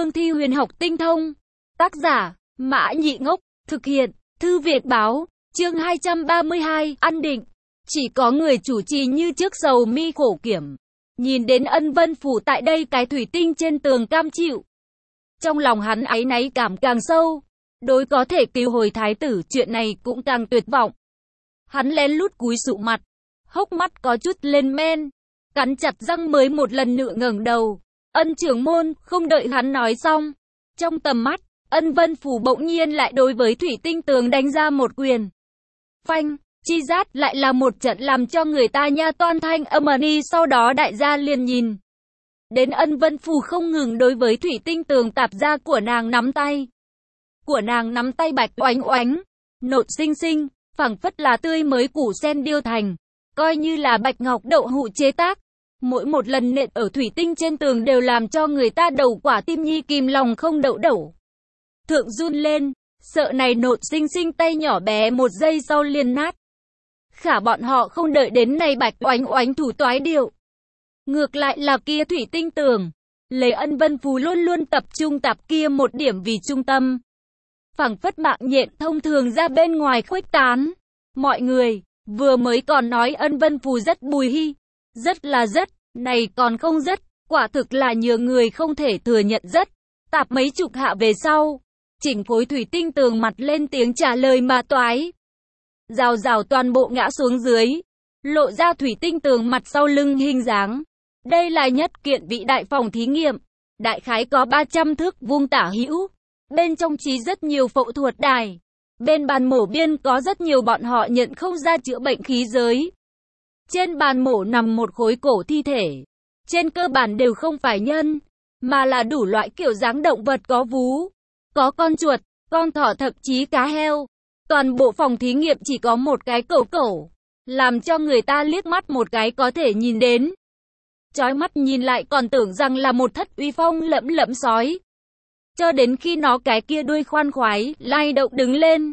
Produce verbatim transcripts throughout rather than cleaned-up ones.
cương thi huyền học tinh thông. Tác giả, Mã Nhị Ngốc, thực hiện, Thư Việt Báo, chương hai trăm ba mươi hai, An Định. Chỉ có người chủ trì như trước sầu mi khổ kiểm. Nhìn đến Ân Vân Phủ tại đây cái thủy tinh trên tường cam chịu. Trong lòng hắn áy náy cảm càng sâu. Đối có thể cứu hồi thái tử chuyện này cũng càng tuyệt vọng. Hắn lén lút cúi sụ mặt. Hốc mắt có chút lên men. Cắn chặt răng mới một lần nữa ngẩng đầu. Ân trưởng môn, không đợi hắn nói xong. Trong tầm mắt, Ân Vân Phủ bỗng nhiên lại đối với thủy tinh tường đánh ra một quyền. Phanh, chi rát lại là một trận làm cho người ta nha toan thanh âm ầm, sau đó đại gia liền nhìn. Đến Ân Vân Phủ không ngừng đối với thủy tinh tường tạp ra của nàng nắm tay. Của nàng nắm tay bạch oánh oánh, nộn xinh xinh, phẳng phất là tươi mới củ sen điêu thành, coi như là bạch ngọc đậu hũ chế tác. Mỗi một lần nện ở thủy tinh trên tường đều làm cho người ta đầu quả tim nhi kìm lòng không đậu đẩu. Thượng run lên, sợ này nộn xinh xinh tay nhỏ bé một giây sau liền nát. Khả bọn họ không đợi đến này bạch oánh oánh thủ toái điệu. Ngược lại là kia thủy tinh tường, lấy Ân Vân Phủ luôn luôn tập trung tạp kia một điểm vì trung tâm. Phẳng phất mạng nhện thông thường ra bên ngoài khuếch tán. Mọi người, vừa mới còn nói Ân Vân Phủ rất bùi hi. Rất là rất, này còn không rất, quả thực là nhiều người không thể thừa nhận rất. Tạp mấy chục hạ về sau, chỉnh khối thủy tinh tường mặt lên tiếng trả lời mà toái. Rào rào toàn bộ ngã xuống dưới, lộ ra thủy tinh tường mặt sau lưng hình dáng. Đây là nhất kiện vị đại phòng thí nghiệm, đại khái có ba trăm thước vuông tả hữu. Bên trong trí rất nhiều phẫu thuật đài. Bên bàn mổ biên có rất nhiều bọn họ nhận không ra chữa bệnh khí giới. Trên bàn mổ nằm một khối cổ thi thể. Trên cơ bản đều không phải nhân, mà là đủ loại kiểu dáng động vật có vú. Có con chuột, con thỏ thậm chí cá heo. Toàn bộ phòng thí nghiệm chỉ có một cái cẩu cẩu, làm cho người ta liếc mắt một cái có thể nhìn đến. Chói mắt nhìn lại còn tưởng rằng là một thất uy phong lẫm lẫm sói. Cho đến khi nó cái kia đuôi khoan khoái, lay động đứng lên.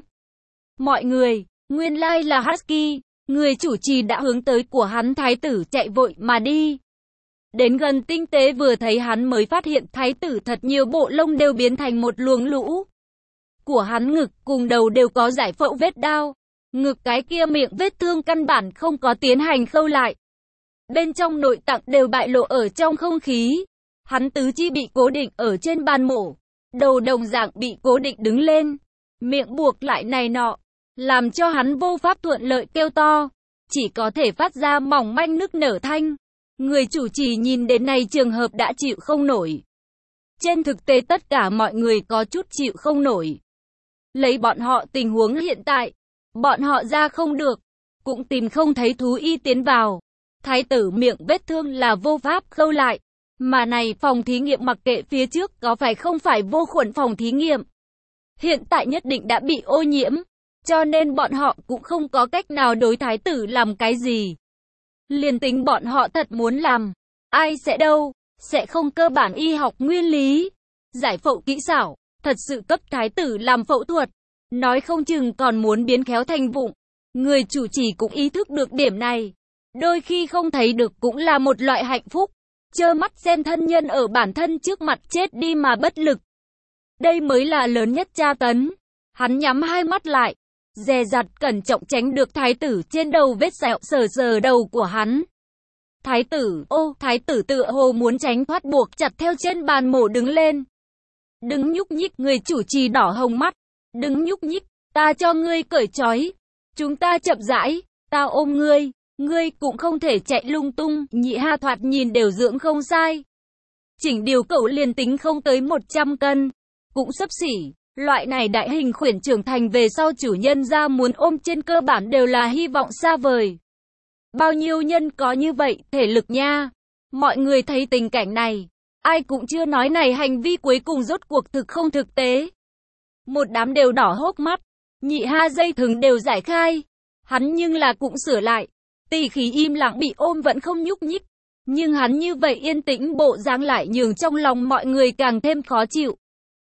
Mọi người, nguyên lai là Husky, người chủ trì đã hướng tới của hắn thái tử chạy vội mà đi. Đến gần tinh tế vừa thấy hắn mới phát hiện thái tử thật nhiều bộ lông đều biến thành một luồng lũ. Của hắn ngực cùng đầu đều có giải phẫu vết đao. Ngực cái kia miệng vết thương căn bản không có tiến hành khâu lại. Bên trong nội tạng đều bại lộ ở trong không khí. Hắn tứ chi bị cố định ở trên bàn mổ. Đầu đồng dạng bị cố định đứng lên. Miệng buộc lại này nọ. Làm cho hắn vô pháp thuận lợi kêu to. Chỉ có thể phát ra mỏng manh nức nở thanh. Người chủ trì nhìn đến này trường hợp đã chịu không nổi. Trên thực tế tất cả mọi người có chút chịu không nổi. Lấy bọn họ tình huống hiện tại. Bọn họ ra không được. Cũng tìm không thấy thú y tiến vào. Thái tử miệng vết thương là vô pháp khâu lại. Mà này phòng thí nghiệm mặc kệ phía trước có phải không phải vô khuẩn phòng thí nghiệm. Hiện tại nhất định đã bị ô nhiễm. Cho nên bọn họ cũng không có cách nào đối thái tử làm cái gì. Liền tính bọn họ thật muốn làm. Ai sẽ đâu. Sẽ không cơ bản y học nguyên lý. Giải phẫu kỹ xảo. Thật sự cấp thái tử làm phẫu thuật. Nói không chừng còn muốn biến khéo thành vụng. Người chủ trì cũng ý thức được điểm này. Đôi khi không thấy được cũng là một loại hạnh phúc. Trơ mắt xem thân nhân ở bản thân trước mặt chết đi mà bất lực. Đây mới là lớn nhất tra tấn. Hắn nhắm hai mắt lại. Dè dặt cẩn trọng tránh được thái tử trên đầu vết sẹo sờ sờ đầu của hắn. Thái tử, ô, thái tử tựa hồ muốn tránh thoát buộc chặt theo trên bàn mổ đứng lên. Đừng nhúc nhích, người chủ trì đỏ hồng mắt. Đừng nhúc nhích, ta cho ngươi cởi trói. Chúng ta chậm rãi, ta ôm ngươi. Ngươi cũng không thể chạy lung tung, Nhị Ha thoạt nhìn đều dưỡng không sai. Chỉnh điều cẩu liền tính không tới một trăm cân. Cũng xấp xỉ, loại này đại hình khuyển trưởng thành về sau chủ nhân ra muốn ôm trên cơ bản đều là hy vọng xa vời. Bao nhiêu nhân có như vậy, thể lực nha. Mọi người thấy tình cảnh này, ai cũng chưa nói này hành vi cuối cùng rốt cuộc thực không thực tế. Một đám đều đỏ hốc mắt, Nhị Ha dây thừng đều giải khai. Hắn nhưng là cũng sửa lại. Tỷ khí im lặng bị ôm vẫn không nhúc nhích. Nhưng hắn như vậy yên tĩnh bộ dáng lại nhường trong lòng mọi người càng thêm khó chịu.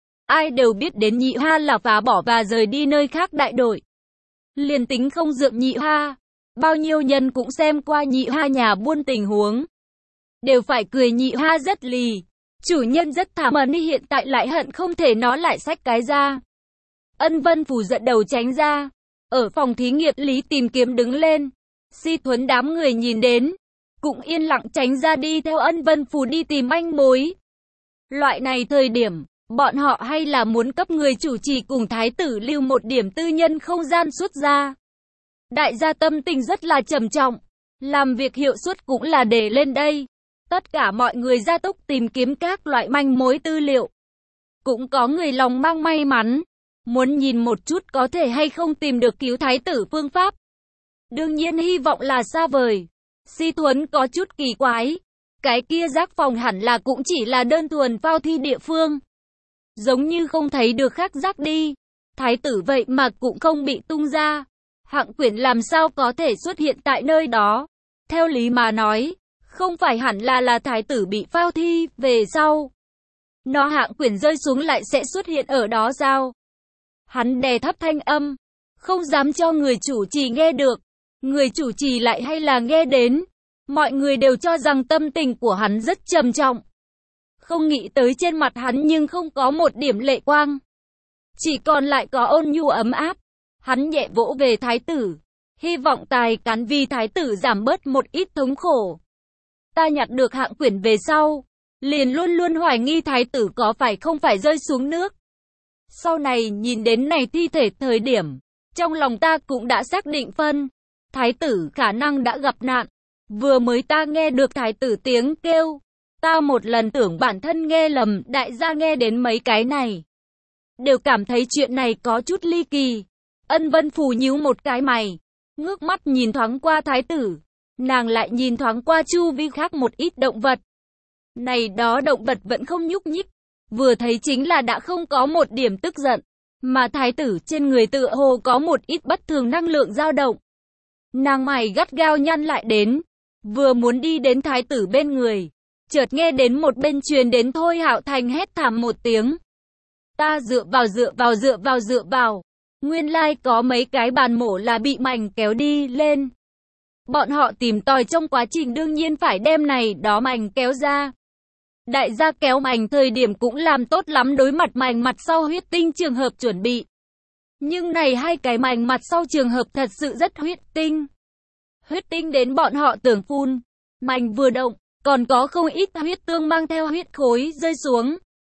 Ai đều biết đến Nhị Ha là phá bỏ và rời đi nơi khác đại đội. Liền tính không dượng Nhị Ha. Bao nhiêu nhân cũng xem qua Nhị Ha nhà buôn tình huống. Đều phải cười Nhị Ha rất lì. Chủ nhân rất thảm ân y hiện tại lại hận không thể nó lại xách cái ra. Ân Vân Phù giận đầu tránh ra. Ở phòng thí nghiệm Lý Tìm Kiếm đứng lên. Si Thuấn đám người nhìn đến, cũng yên lặng tránh ra đi theo Ân Vân Phù đi tìm manh mối. Loại này thời điểm, bọn họ hay là muốn cấp người chủ trì cùng thái tử lưu một điểm tư nhân không gian xuất ra. Đại gia tâm tình rất là trầm trọng, làm việc hiệu suất cũng là để lên đây. Tất cả mọi người gia tốc tìm kiếm các loại manh mối tư liệu. Cũng có người lòng mang may mắn, muốn nhìn một chút có thể hay không tìm được cứu thái tử phương pháp. Đương nhiên hy vọng là xa vời. Si Thuấn có chút kỳ quái. Cái kia giác phòng hẳn là cũng chỉ là đơn thuần phao thi địa phương. Giống như không thấy được khác giác đi. Thái tử vậy mà cũng không bị tung ra. Hạng Quyển làm sao có thể xuất hiện tại nơi đó. Theo lý mà nói, không phải hẳn là là thái tử bị phao thi về sau. Nó Hạng Quyển rơi xuống lại sẽ xuất hiện ở đó sao? Hắn đè thấp thanh âm, không dám cho người chủ trì nghe được. Người chủ trì lại hay là nghe đến. Mọi người đều cho rằng tâm tình của hắn rất trầm trọng. Không nghĩ tới trên mặt hắn nhưng không có một điểm lệ quang. Chỉ còn lại có ôn nhu ấm áp. Hắn nhẹ vỗ về thái tử. Hy vọng tài cán vì thái tử giảm bớt một ít thống khổ. Ta nhặt được Hạng Quyển về sau, liền luôn luôn hoài nghi thái tử có phải không phải rơi xuống nước. Sau này nhìn đến này thi thể thời điểm, trong lòng ta cũng đã xác định phân. Thái tử khả năng đã gặp nạn. Vừa mới ta nghe được thái tử tiếng kêu. Ta một lần tưởng bản thân nghe lầm, đại gia nghe đến mấy cái này. Đều cảm thấy chuyện này có chút ly kỳ. Ân Vân Phù nhíu một cái mày. Ngước mắt nhìn thoáng qua thái tử. Nàng lại nhìn thoáng qua chu vi khác một ít động vật. Này đó động vật vẫn không nhúc nhích. Vừa thấy chính là đã không có một điểm tức giận. Mà thái tử trên người tựa hồ có một ít bất thường năng lượng dao động. Nàng mày gắt gao nhăn lại đến. Vừa muốn đi đến thái tử bên người. Chợt nghe đến một bên truyền đến Thôi Hạo Thành hét thảm một tiếng. Ta dựa vào dựa vào dựa vào dựa vào. Nguyên lai like có mấy cái bàn mổ là bị mảnh kéo đi lên. Bọn họ tìm tòi trong quá trình đương nhiên phải đem này đó mảnh kéo ra. Đại gia kéo mảnh thời điểm cũng làm tốt lắm đối mặt mảnh mặt sau huyết tinh trường hợp chuẩn bị. Nhưng này hai cái mảnh mặt sau trường hợp thật sự rất huyết tinh. Huyết tinh đến bọn họ tưởng phun. Mảnh vừa động, còn có không ít huyết tương mang theo huyết khối rơi xuống.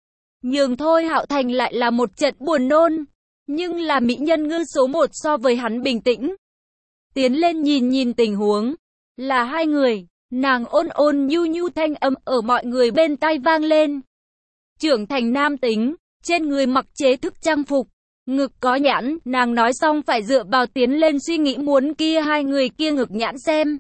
Nhưng Thôi Hạo Thành lại là một trận buồn nôn. Nhưng là mỹ nhân ngư số một so với hắn bình tĩnh. Tiến lên nhìn nhìn tình huống. Là hai người. Nàng ôn ôn nhu nhu thanh âm ở mọi người bên tai vang lên. Trưởng thành nam tính. Trên người mặc chế thức trang phục. Ngực có nhãn. Nàng nói xong phải dựa vào tiến lên suy nghĩ muốn kia hai người kia ngực nhãn xem.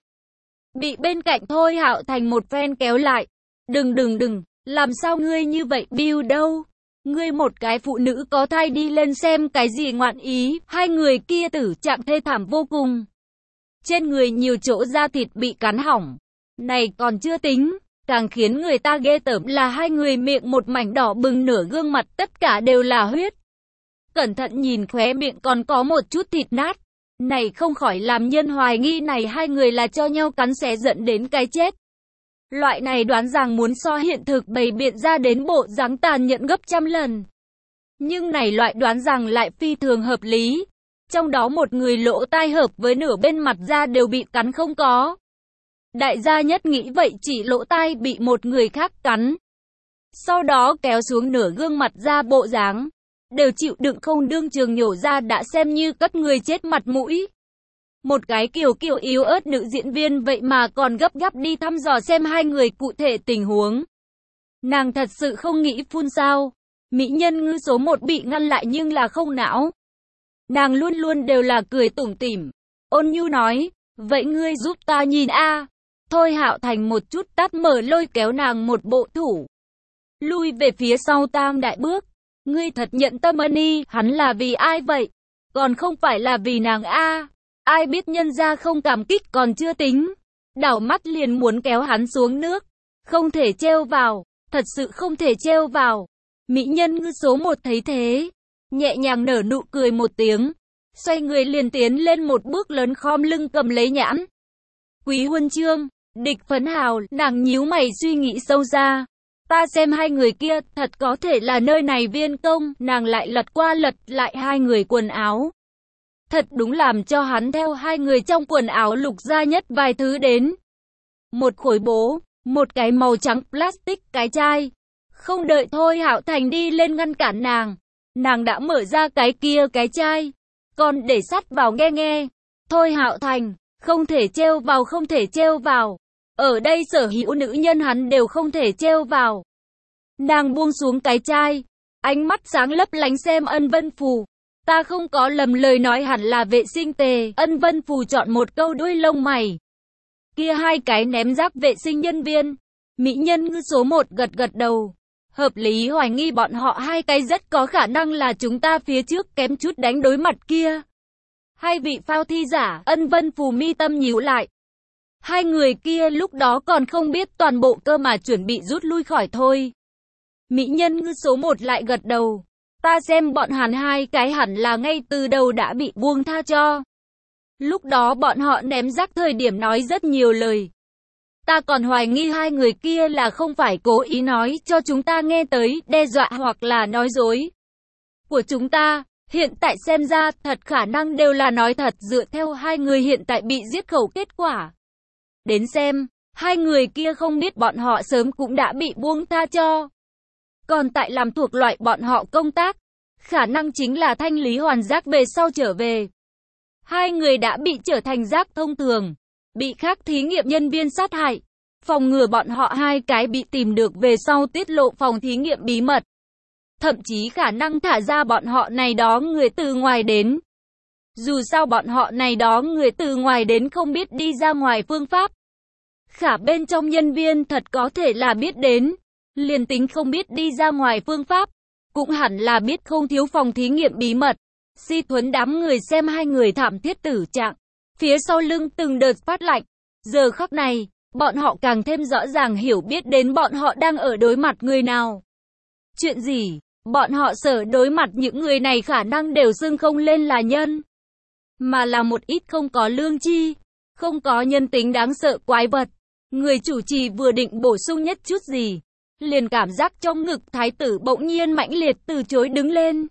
Bị bên cạnh Thôi Hạo Thành một phen kéo lại. Đừng đừng đừng. Làm sao ngươi như vậy Bill đâu? Ngươi một cái phụ nữ có thai đi lên xem cái gì ngoạn ý. Hai người kia tử trạng thê thảm vô cùng. Trên người nhiều chỗ da thịt bị cắn hỏng. Này còn chưa tính. Càng khiến người ta ghê tởm là hai người miệng một mảnh đỏ bừng, nửa gương mặt tất cả đều là huyết. Cẩn thận nhìn khóe miệng còn có một chút thịt nát. Này không khỏi làm nhân hoài nghi này hai người là cho nhau cắn xé dẫn đến cái chết. Loại này đoán rằng muốn so hiện thực bày biện ra đến bộ dáng tàn nhẫn gấp trăm lần. Nhưng này loại đoán rằng lại phi thường hợp lý. Trong đó một người lỗ tai hợp với nửa bên mặt da đều bị cắn không có. Đại gia nhất nghĩ vậy chỉ lỗ tai bị một người khác cắn. Sau đó kéo xuống nửa gương mặt da bộ dáng. Đều chịu đựng không đương trường nhổ ra đã xem như cất người chết mặt mũi. Một cái kiều kiều yếu ớt nữ diễn viên vậy mà còn gấp gáp đi thăm dò xem hai người cụ thể tình huống. Nàng thật sự không nghĩ phun sao. Mỹ nhân ngư số một bị ngăn lại nhưng là không não. Nàng luôn luôn đều là cười tủm tỉm. Ôn nhu nói, vậy ngươi giúp ta nhìn a. Thôi Hạo Thành một chút tát mở lôi kéo nàng một bộ thủ. Lui về phía sau tam đại bước. Ngươi thật nhận tâm ân y, hắn là vì ai vậy? Còn không phải là vì nàng a. Ai biết nhân ra không cảm kích còn chưa tính. Đảo mắt liền muốn kéo hắn xuống nước. Không thể treo vào. Thật sự không thể treo vào. Mỹ nhân ngư số một thấy thế. Nhẹ nhàng nở nụ cười một tiếng. Xoay người liền tiến lên một bước lớn khom lưng cầm lấy nhãn. Quý huân chương. Địch phấn hào. Nàng nhíu mày suy nghĩ sâu xa. Ta xem hai người kia, thật có thể là nơi này viên công, nàng lại lật qua lật lại hai người quần áo. Thật đúng làm cho hắn theo hai người trong quần áo lục ra nhất vài thứ đến. Một khối bố, một cái màu trắng plastic cái chai. Không đợi Thôi Hạo Thành đi lên ngăn cản nàng, nàng đã mở ra cái kia cái chai, còn để sắt vào nghe nghe. Thôi Hạo Thành, không thể treo vào, không thể treo vào. Ở đây sở hữu nữ nhân hắn đều không thể treo vào. Nàng buông xuống cái chai, ánh mắt sáng lấp lánh xem Ân Vân Phù. Ta không có lầm lời nói hẳn là vệ sinh tề. Ân Vân Phù chọn một câu đuôi lông mày. Kia hai cái ném rác vệ sinh nhân viên. Mỹ nhân ngư số một gật gật đầu. Hợp lý hoài nghi bọn họ hai cái rất có khả năng là chúng ta phía trước kém chút đánh đối mặt kia. Hai vị phao thi giả, Ân Vân Phù mi tâm nhíu lại. Hai người kia lúc đó còn không biết toàn bộ cơ mà chuẩn bị rút lui khỏi thôi. Mỹ nhân ngư số một lại gật đầu. Ta xem bọn hắn hai cái hẳn là ngay từ đầu đã bị buông tha cho. Lúc đó bọn họ ném rác thời điểm nói rất nhiều lời. Ta còn hoài nghi hai người kia là không phải cố ý nói cho chúng ta nghe tới, đe dọa hoặc là nói dối của chúng ta. Hiện tại xem ra thật khả năng đều là nói thật dựa theo hai người hiện tại bị giết khẩu kết quả. Đến xem, hai người kia không biết bọn họ sớm cũng đã bị buông tha cho. Còn tại làm thuộc loại bọn họ công tác, khả năng chính là thanh lý hoàn rác về sau trở về. Hai người đã bị trở thành rác thông thường, bị khác thí nghiệm nhân viên sát hại. Phòng ngừa bọn họ hai cái bị tìm được về sau tiết lộ phòng thí nghiệm bí mật. Thậm chí khả năng thả ra bọn họ này đó người từ ngoài đến. Dù sao bọn họ này đó người từ ngoài đến không biết đi ra ngoài phương pháp. Khả bên trong nhân viên thật có thể là biết đến. Liền tính không biết đi ra ngoài phương pháp, cũng hẳn là biết không thiếu phòng thí nghiệm bí mật. Si Thuấn đám người xem hai người thảm thiết tử trạng, phía sau lưng từng đợt phát lạnh. Giờ khắc này, bọn họ càng thêm rõ ràng hiểu biết đến bọn họ đang ở đối mặt người nào. Chuyện gì? Bọn họ sở đối mặt những người này khả năng đều xưng không lên là nhân, mà là một ít không có lương tri, không có nhân tính đáng sợ quái vật. Người chủ trì vừa định bổ sung nhất chút gì, liền cảm giác trong ngực thái tử bỗng nhiên mãnh liệt từ chối đứng lên.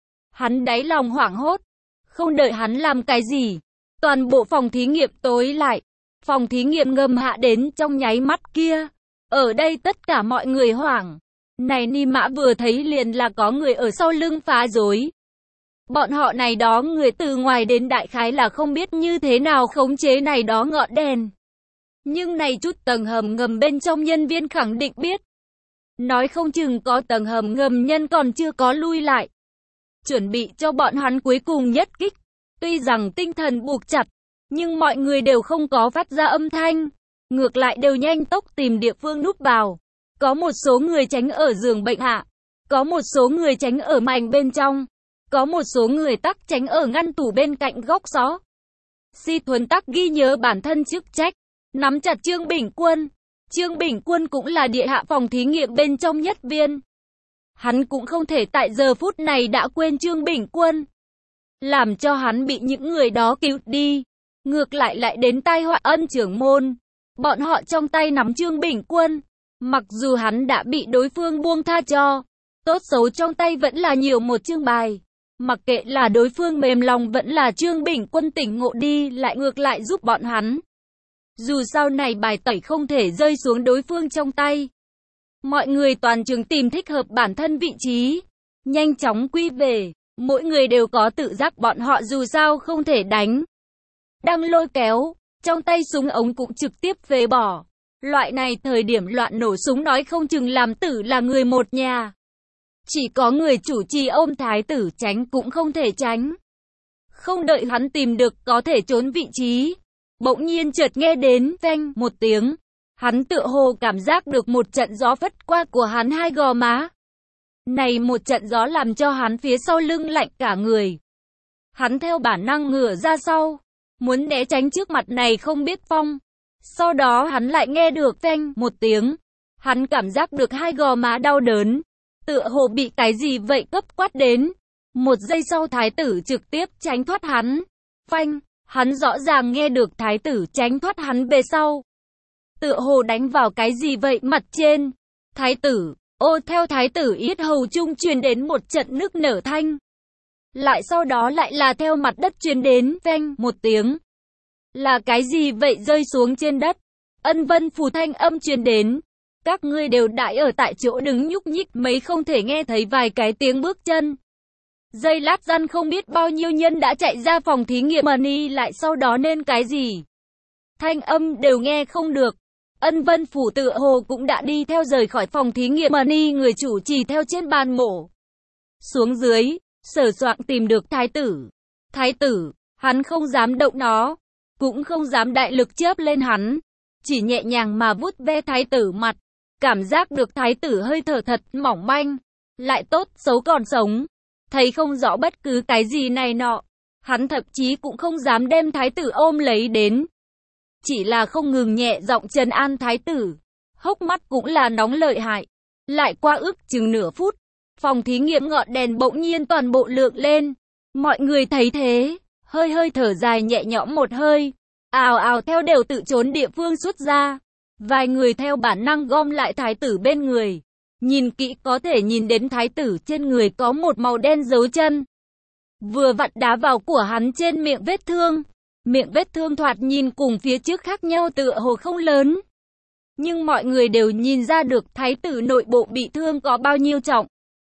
Hắn đáy lòng hoảng hốt, không đợi hắn làm cái gì, toàn bộ phòng thí nghiệm tối lại. Phòng thí nghiệm ngầm hạ đến trong nháy mắt kia, ở đây tất cả mọi người hoảng. Này Ni Mã vừa thấy liền là có người ở sau lưng phá rối. Bọn họ này đó người từ ngoài đến đại khái là không biết như thế nào khống chế này đó ngọn đèn. Nhưng này chút tầng hầm ngầm bên trong nhân viên khẳng định biết. Nói không chừng có tầng hầm ngầm nhân còn chưa có lui lại. Chuẩn bị cho bọn hắn cuối cùng nhất kích. Tuy rằng tinh thần buộc chặt, nhưng mọi người đều không có phát ra âm thanh. Ngược lại đều nhanh tốc tìm địa phương núp vào. Có một số người tránh ở giường bệnh hạ. Có một số người tránh ở mảnh bên trong. Có một số người tắc tránh ở ngăn tủ bên cạnh góc xó. Si Thuấn tắc ghi nhớ bản thân chức trách. Nắm chặt Trương Bình Quân. Trương Bình Quân cũng là địa hạ phòng thí nghiệm bên trong nhất viên. Hắn cũng không thể tại giờ phút này đã quên Trương Bình Quân. Làm cho hắn bị những người đó cứu đi. Ngược lại lại đến tai họa Ân trưởng môn. Bọn họ trong tay nắm Trương Bình Quân. Mặc dù hắn đã bị đối phương buông tha cho. Tốt xấu trong tay vẫn là nhiều một chương bài. Mặc kệ là đối phương mềm lòng vẫn là Trương Bình Quân tỉnh ngộ đi lại ngược lại giúp bọn hắn. Dù sau này bài tẩy không thể rơi xuống đối phương trong tay. Mọi người toàn trường tìm thích hợp bản thân vị trí. Nhanh chóng quy về. Mỗi người đều có tự giác bọn họ dù sao không thể đánh. Đang lôi kéo. Trong tay súng ống cũng trực tiếp phế bỏ. Loại này thời điểm loạn nổ súng nói không chừng làm tử là người một nhà. Chỉ có người chủ trì ôm thái tử tránh cũng không thể tránh. Không đợi hắn tìm được có thể trốn vị trí. Bỗng nhiên chợt nghe đến phanh một tiếng. Hắn tựa hồ cảm giác được một trận gió phất qua của hắn hai gò má. Này một trận gió làm cho hắn phía sau lưng lạnh cả người. Hắn theo bản năng ngửa ra sau. Muốn né tránh trước mặt này không biết phong. Sau đó hắn lại nghe được phanh một tiếng. Hắn cảm giác được hai gò má đau đớn. Tựa hồ bị cái gì vậy cấp quát đến. Một giây sau thái tử trực tiếp tránh thoát hắn. Phanh, hắn rõ ràng nghe được thái tử tránh thoát hắn về sau. Tựa hồ đánh vào cái gì vậy mặt trên. Thái tử, ô theo thái tử yết hầu trung truyền đến một trận nức nở thanh. Lại sau đó lại là theo mặt đất truyền đến, phanh, một tiếng. Là cái gì vậy rơi xuống trên đất? Ân Vân Phù thanh âm truyền đến. Các ngươi đều đãi ở tại chỗ đứng nhúc nhích mấy không thể nghe thấy vài cái tiếng bước chân. Giây lát gian không biết bao nhiêu nhân đã chạy ra phòng thí nghiệm Money lại sau đó nên cái gì. Thanh âm đều nghe không được. Ân Vân Phủ tựa hồ cũng đã đi theo rời khỏi phòng thí nghiệm Money người chủ trì theo trên bàn mổ. Xuống dưới, sờ soạng tìm được thái tử. Thái tử, hắn không dám động nó, cũng không dám đại lực chớp lên hắn. Chỉ nhẹ nhàng mà vuốt ve thái tử mặt. Cảm giác được thái tử hơi thở thật mỏng manh. Lại tốt xấu còn sống. Thấy không rõ bất cứ cái gì này nọ. Hắn thậm chí cũng không dám đem thái tử ôm lấy đến. Chỉ là không ngừng nhẹ giọng trấn an thái tử. Hốc mắt cũng là nóng lợi hại. Lại qua ước chừng nửa phút. Phòng thí nghiệm ngọn đèn bỗng nhiên toàn bộ lượng lên. Mọi người thấy thế. Hơi hơi thở dài nhẹ nhõm một hơi. Ào ào theo đều tự trốn địa phương xuất ra. Vài người theo bản năng gom lại thái tử bên người. Nhìn kỹ có thể nhìn đến thái tử trên người có một màu đen dấu chân. Vừa vặn đá vào của hắn trên miệng vết thương. Miệng vết thương thoạt nhìn cùng phía trước khác nhau tựa hồ không lớn. Nhưng mọi người đều nhìn ra được thái tử nội bộ bị thương có bao nhiêu trọng.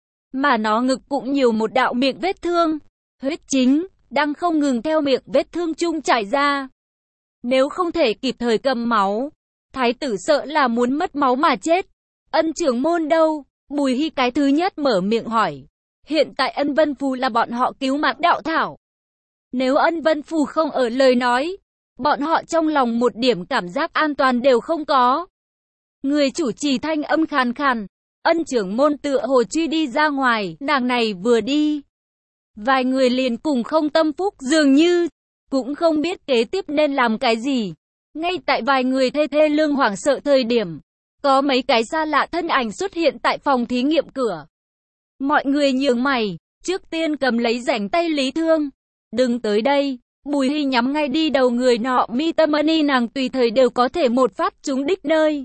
Mà nó ngực cũng nhiều một đạo miệng vết thương. Huyết chính, đang không ngừng theo miệng vết thương chung chảy ra. Nếu không thể kịp thời cầm máu, thái tử sợ là muốn mất máu mà chết. Ân trưởng môn đâu? Bùi Hy cái thứ nhất mở miệng hỏi. Hiện tại Ân Vân Phù là bọn họ cứu mạng đạo thảo. Nếu Ân Vân Phù không ở lời nói, bọn họ trong lòng một điểm cảm giác an toàn đều không có. Người chủ trì thanh âm khàn khàn. Ân trưởng môn tựa hồ truy đi ra ngoài, nàng này vừa đi. Vài người liền cùng không tâm phúc dường như, cũng không biết kế tiếp nên làm cái gì. Ngay tại vài người thê thê lương hoảng sợ thời điểm, có mấy cái xa lạ thân ảnh xuất hiện tại phòng thí nghiệm cửa. Mọi người nhướng mày, trước tiên cầm lấy rảnh tay Lý Thương. Đừng tới đây, Bùi Hy nhắm ngay đi đầu người nọ, mi tâm money nàng tùy thời đều có thể một phát trúng đích nơi.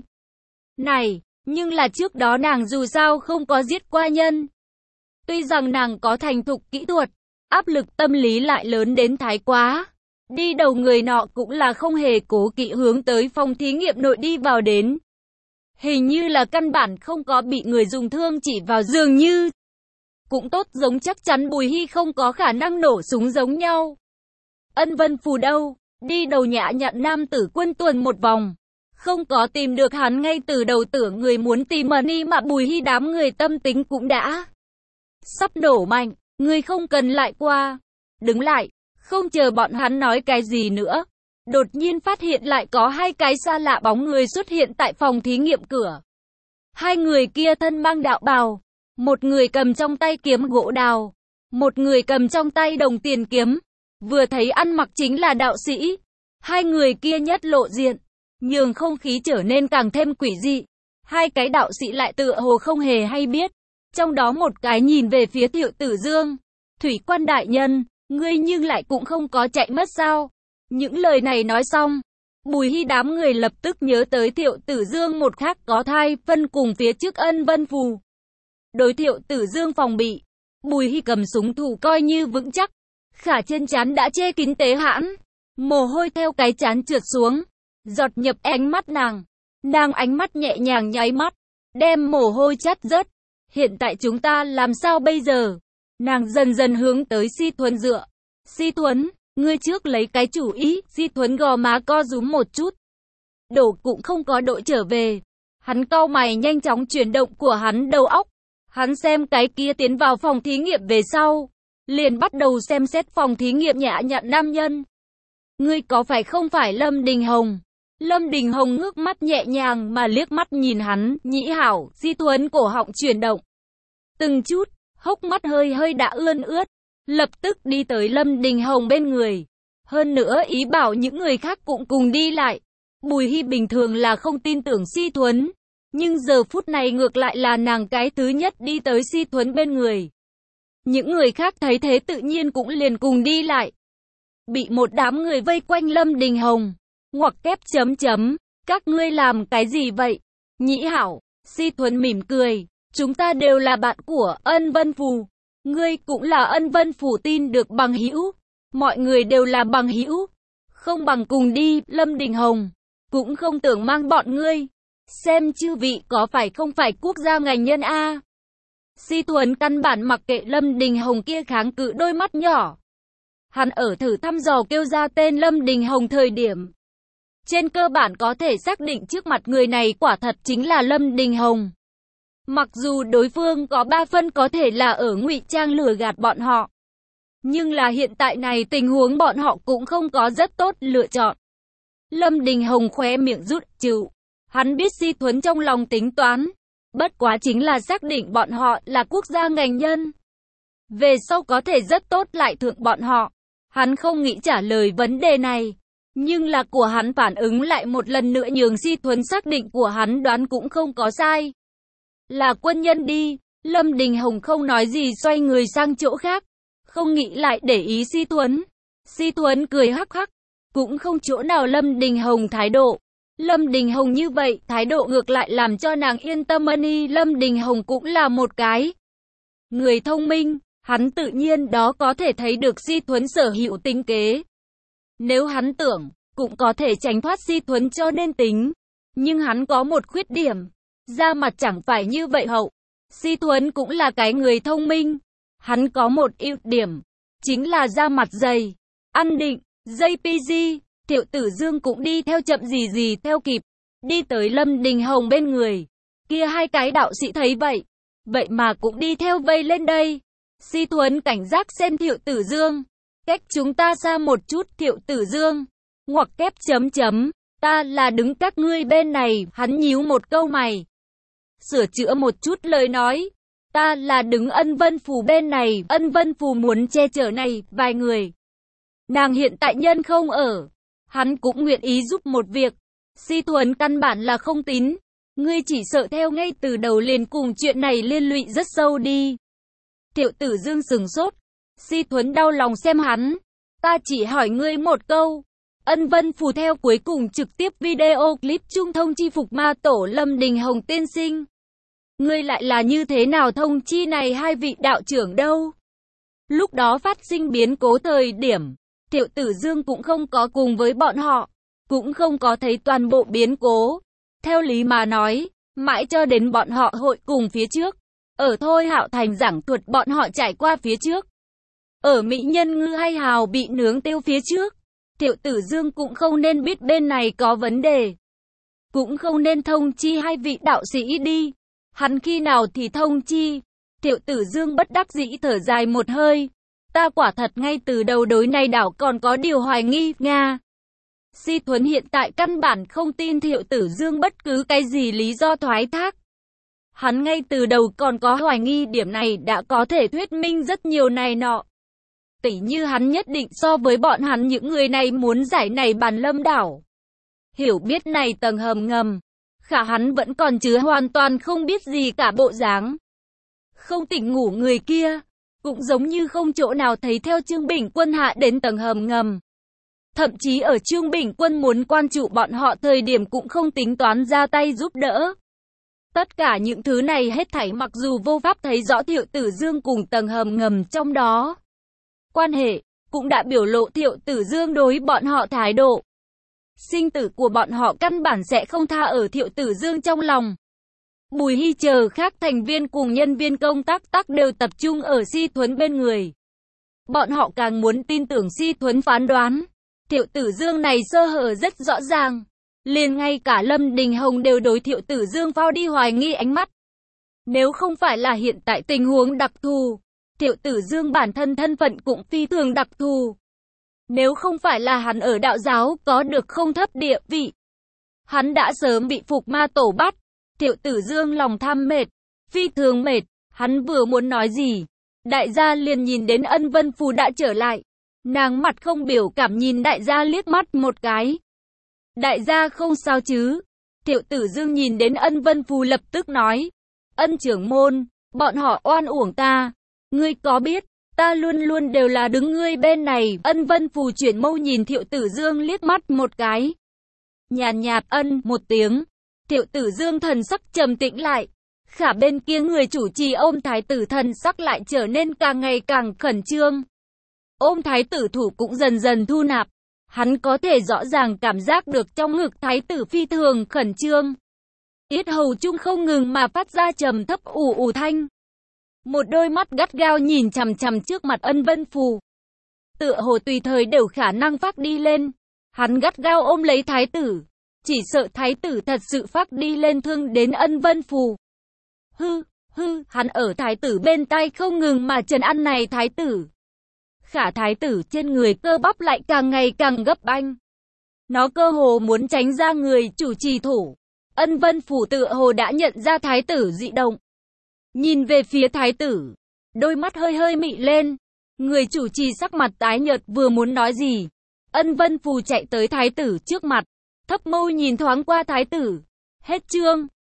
Này, nhưng là trước đó nàng dù sao không có giết qua nhân. Tuy rằng nàng có thành thục kỹ thuật, áp lực tâm lý lại lớn đến thái quá. Đi đầu người nọ cũng là không hề cố kỵ hướng tới phòng thí nghiệm nội đi vào đến. Hình như là căn bản không có bị người dùng thương chỉ vào dường như. Cũng tốt giống chắc chắn Bùi Hy không có khả năng nổ súng giống nhau. Ân Vân Phù đâu? Đi đầu nhã nhặn nam tử quân tuần một vòng. Không có tìm được hắn ngay từ đầu tưởng người muốn tìm money mà Bùi Hy đám người tâm tính cũng đã sắp nổ mạnh. Người không cần lại qua. Đứng lại. Không chờ bọn hắn nói cái gì nữa. Đột nhiên phát hiện lại có hai cái xa lạ bóng người xuất hiện tại phòng thí nghiệm cửa. Hai người kia thân mang đạo bào. Một người cầm trong tay kiếm gỗ đào. Một người cầm trong tay đồng tiền kiếm. Vừa thấy ăn mặc chính là đạo sĩ. Hai người kia nhất lộ diện. Nhường không khí trở nên càng thêm quỷ dị. Hai cái đạo sĩ lại tựa hồ không hề hay biết. Trong đó một cái nhìn về phía Thiệu Tử Dương. Thủy quan đại nhân, ngươi nhưng lại cũng không có chạy mất sao? Những lời này nói xong, Bùi Hy đám người lập tức nhớ tới Thiệu Tử Dương một khác có thai phân cùng phía trước Ân Vân Phù. Đối Thiệu Tử Dương phòng bị, Bùi Hy cầm súng thủ coi như vững chắc, khả trên trán đã che kín tế hãn, mồ hôi theo cái trán trượt xuống, giọt nhập ánh mắt nàng. Nàng ánh mắt nhẹ nhàng nháy mắt, đem mồ hôi chát rớt. Hiện tại chúng ta làm sao bây giờ? Nàng dần dần hướng tới Si Thuấn dựa. Si Thuấn, ngươi trước lấy cái chủ ý. Si Thuấn gò má co rúm một chút. Đổ cũng không có đội trở về. Hắn cau mày nhanh chóng chuyển động của hắn đầu óc. Hắn xem cái kia tiến vào phòng thí nghiệm về sau. Liền bắt đầu xem xét phòng thí nghiệm nhã nhặn nam nhân. Ngươi có phải không phải Lâm Đình Hồng? Lâm Đình Hồng ngước mắt nhẹ nhàng mà liếc mắt nhìn hắn. Nhĩ hảo, Si Thuấn cổ họng chuyển động. Từng chút, hốc mắt hơi hơi đã ươn ướt. Lập tức đi tới Lâm Đình Hồng bên người. Hơn nữa ý bảo những người khác cũng cùng đi lại. Bùi Hy bình thường là không tin tưởng Si Thuấn. Nhưng giờ phút này ngược lại là nàng cái thứ nhất đi tới Si Thuấn bên người. Những người khác thấy thế tự nhiên cũng liền cùng đi lại. Bị một đám người vây quanh Lâm Đình Hồng. Ngoặc kép chấm chấm. Các ngươi làm cái gì vậy? Nhĩ hảo. Si Thuấn mỉm cười, chúng ta đều là bạn của Ân Vân Phù. Ngươi cũng là Ân Vân Phù tin được bằng hữu. Mọi người đều là bằng hữu. Không bằng cùng đi, Lâm Đình Hồng. Cũng không tưởng mang bọn ngươi. Xem chư vị có phải không phải quốc gia ngành nhân a. Si Thuấn căn bản mặc kệ Lâm Đình Hồng kia kháng cự đôi mắt nhỏ. Hắn ở thử thăm dò kêu ra tên Lâm Đình Hồng thời điểm. Trên cơ bản có thể xác định trước mặt người này quả thật chính là Lâm Đình Hồng. Mặc dù đối phương có ba phân có thể là ở ngụy trang lừa gạt bọn họ. Nhưng là hiện tại này tình huống bọn họ cũng không có rất tốt lựa chọn. Lâm Đình Hồng khóe miệng rút chịu. Hắn biết Si Thuấn trong lòng tính toán. Bất quá chính là xác định bọn họ là quốc gia ngành nhân. Về sau có thể rất tốt lại thượng bọn họ. Hắn không nghĩ trả lời vấn đề này. Nhưng là của hắn phản ứng lại một lần nữa nhường Si Thuấn xác định của hắn đoán cũng không có sai. Là quân nhân đi. Lâm Đình Hồng không nói gì xoay người sang chỗ khác. Không nghĩ lại để ý Si Thuấn. Si Thuấn cười hắc hắc. Cũng không chỗ nào Lâm Đình Hồng thái độ. Lâm Đình Hồng như vậy, thái độ ngược lại làm cho nàng yên tâm ân y. Lâm Đình Hồng cũng là một cái người thông minh. Hắn tự nhiên đó có thể thấy được Si Thuấn sở hữu tính kế. Nếu hắn tưởng, cũng có thể tránh thoát Si Thuấn cho nên tính. Nhưng hắn có một khuyết điểm. Da mặt chẳng phải như vậy hậu. Si Thuấn cũng là cái người thông minh. Hắn có một ưu điểm. Chính là da mặt dày. Ăn định, dây pi gi. Thiệu Tử Dương cũng đi theo chậm gì gì theo kịp. Đi tới Lâm Đình Hồng bên người. Kia hai cái đạo sĩ thấy vậy. Vậy mà cũng đi theo vây lên đây. Si Thuấn cảnh giác xem Thiệu Tử Dương. Cách chúng ta xa một chút Thiệu Tử Dương. Ngoặc kép chấm chấm. Ta là đứng các ngươi bên này. Hắn nhíu một câu mày. Sửa chữa một chút lời nói. Ta là đứng Ân Vân Phù bên này. Ân Vân Phù muốn che chở này vài người. Nàng hiện tại nhân không ở. Hắn cũng nguyện ý giúp một việc. Si Thuấn căn bản là không tín. Ngươi chỉ sợ theo ngay từ đầu liền cùng chuyện này liên lụy rất sâu đi. Thiệu Tử Dương sừng sốt. Si Thuấn đau lòng xem hắn. Ta chỉ hỏi ngươi một câu. Ân Vân Phù theo cuối cùng trực tiếp video clip trung thông chi phục ma tổ Lâm Đình Hồng tiên sinh. Ngươi lại là như thế nào thông chi này hai vị đạo trưởng đâu? Lúc đó phát sinh biến cố thời điểm. Thiệu Tử Dương cũng không có cùng với bọn họ. Cũng không có thấy toàn bộ biến cố. Theo lý mà nói. Mãi cho đến bọn họ hội cùng phía trước. Ở Thôi Hạo Thành giảng thuật bọn họ trải qua phía trước. Ở Mỹ Nhân Ngư hay Hào bị nướng tiêu phía trước. Thiệu Tử Dương cũng không nên biết bên này có vấn đề. Cũng không nên thông chi hai vị đạo sĩ đi. Hắn khi nào thì thông chi. Thiệu Tử Dương bất đắc dĩ thở dài một hơi. Ta quả thật ngay từ đầu đối này đảo còn có điều hoài nghi, Nga. Si Thuấn hiện tại căn bản không tin Thiệu Tử Dương bất cứ cái gì lý do thoái thác. Hắn ngay từ đầu còn có hoài nghi điểm này đã có thể thuyết minh rất nhiều này nọ. Tỉ như hắn nhất định so với bọn hắn những người này muốn giải này bàn lâm đảo. Hiểu biết này tầng hầm ngầm. Khả hắn vẫn còn chứa hoàn toàn không biết gì cả bộ dáng. Không tỉnh ngủ người kia. Cũng giống như không chỗ nào thấy theo Trương Bình Quân hạ đến tầng hầm ngầm. Thậm chí ở Trương Bình Quân muốn quan trụ bọn họ thời điểm cũng không tính toán ra tay giúp đỡ. Tất cả những thứ này hết thảy mặc dù vô pháp thấy rõ Thiệu Tử Dương cùng tầng hầm ngầm trong đó. Quan hệ, cũng đã biểu lộ Thiệu Tử Dương đối bọn họ thái độ. Sinh tử của bọn họ căn bản sẽ không tha ở Thiệu Tử Dương trong lòng. Bùi Hy chờ khác thành viên cùng nhân viên công tác tác đều tập trung ở Si Thuấn bên người. Bọn họ càng muốn tin tưởng Si Thuấn phán đoán. Thiệu Tử Dương này sơ hở rất rõ ràng. Liền ngay cả Lâm Đình Hồng đều đối Thiệu Tử Dương phao đi hoài nghi ánh mắt. Nếu không phải là hiện tại tình huống đặc thù, Thiệu Tử Dương bản thân thân phận cũng phi thường đặc thù. Nếu không phải là hắn ở đạo giáo có được không thấp địa vị, hắn đã sớm bị phục ma tổ bắt. Thiệu Tử Dương lòng tham mệt, phi thường mệt, hắn vừa muốn nói gì. Đại gia liền nhìn đến Ân Vân Phù đã trở lại. Nàng mặt không biểu cảm nhìn đại gia liếc mắt một cái. Đại gia không sao chứ? Thiệu Tử Dương nhìn đến Ân Vân Phù lập tức nói. Ân trưởng môn, bọn họ oan uổng ta. Ngươi có biết, ta luôn luôn đều là đứng ngươi bên này. Ân Vân Phù chuyển mâu nhìn Thiệu Tử Dương liếc mắt một cái. Nhàn nhạt ân một tiếng. Thiệu Tử Dương thần sắc trầm tĩnh lại. Khả bên kia người chủ trì ôm thái tử thần sắc lại trở nên càng ngày càng khẩn trương. Ôm thái tử thủ cũng dần dần thu nạp. Hắn có thể rõ ràng cảm giác được trong ngực thái tử phi thường khẩn trương. Yết hầu chung không ngừng mà phát ra trầm thấp ù ù thanh. Một đôi mắt gắt gao nhìn chằm chằm trước mặt Ân Vân Phù. Tựa hồ tùy thời đều khả năng phát đi lên. Hắn gắt gao ôm lấy thái tử. Chỉ sợ thái tử thật sự phát đi lên thương đến Ân Vân Phù. Hư, hư, hắn ở thái tử bên tai không ngừng mà trấn an này thái tử. Khả thái tử trên người cơ bắp lại càng ngày càng gấp banh. Nó cơ hồ muốn tránh ra người chủ trì thủ. Ân Vân Phù tựa hồ đã nhận ra thái tử dị động. Nhìn về phía thái tử. Đôi mắt hơi hơi mị lên. Người chủ trì sắc mặt tái nhợt vừa muốn nói gì. Ân Vân Phù chạy tới thái tử trước mặt. Thấp môi nhìn thoáng qua thái tử. Hết chương.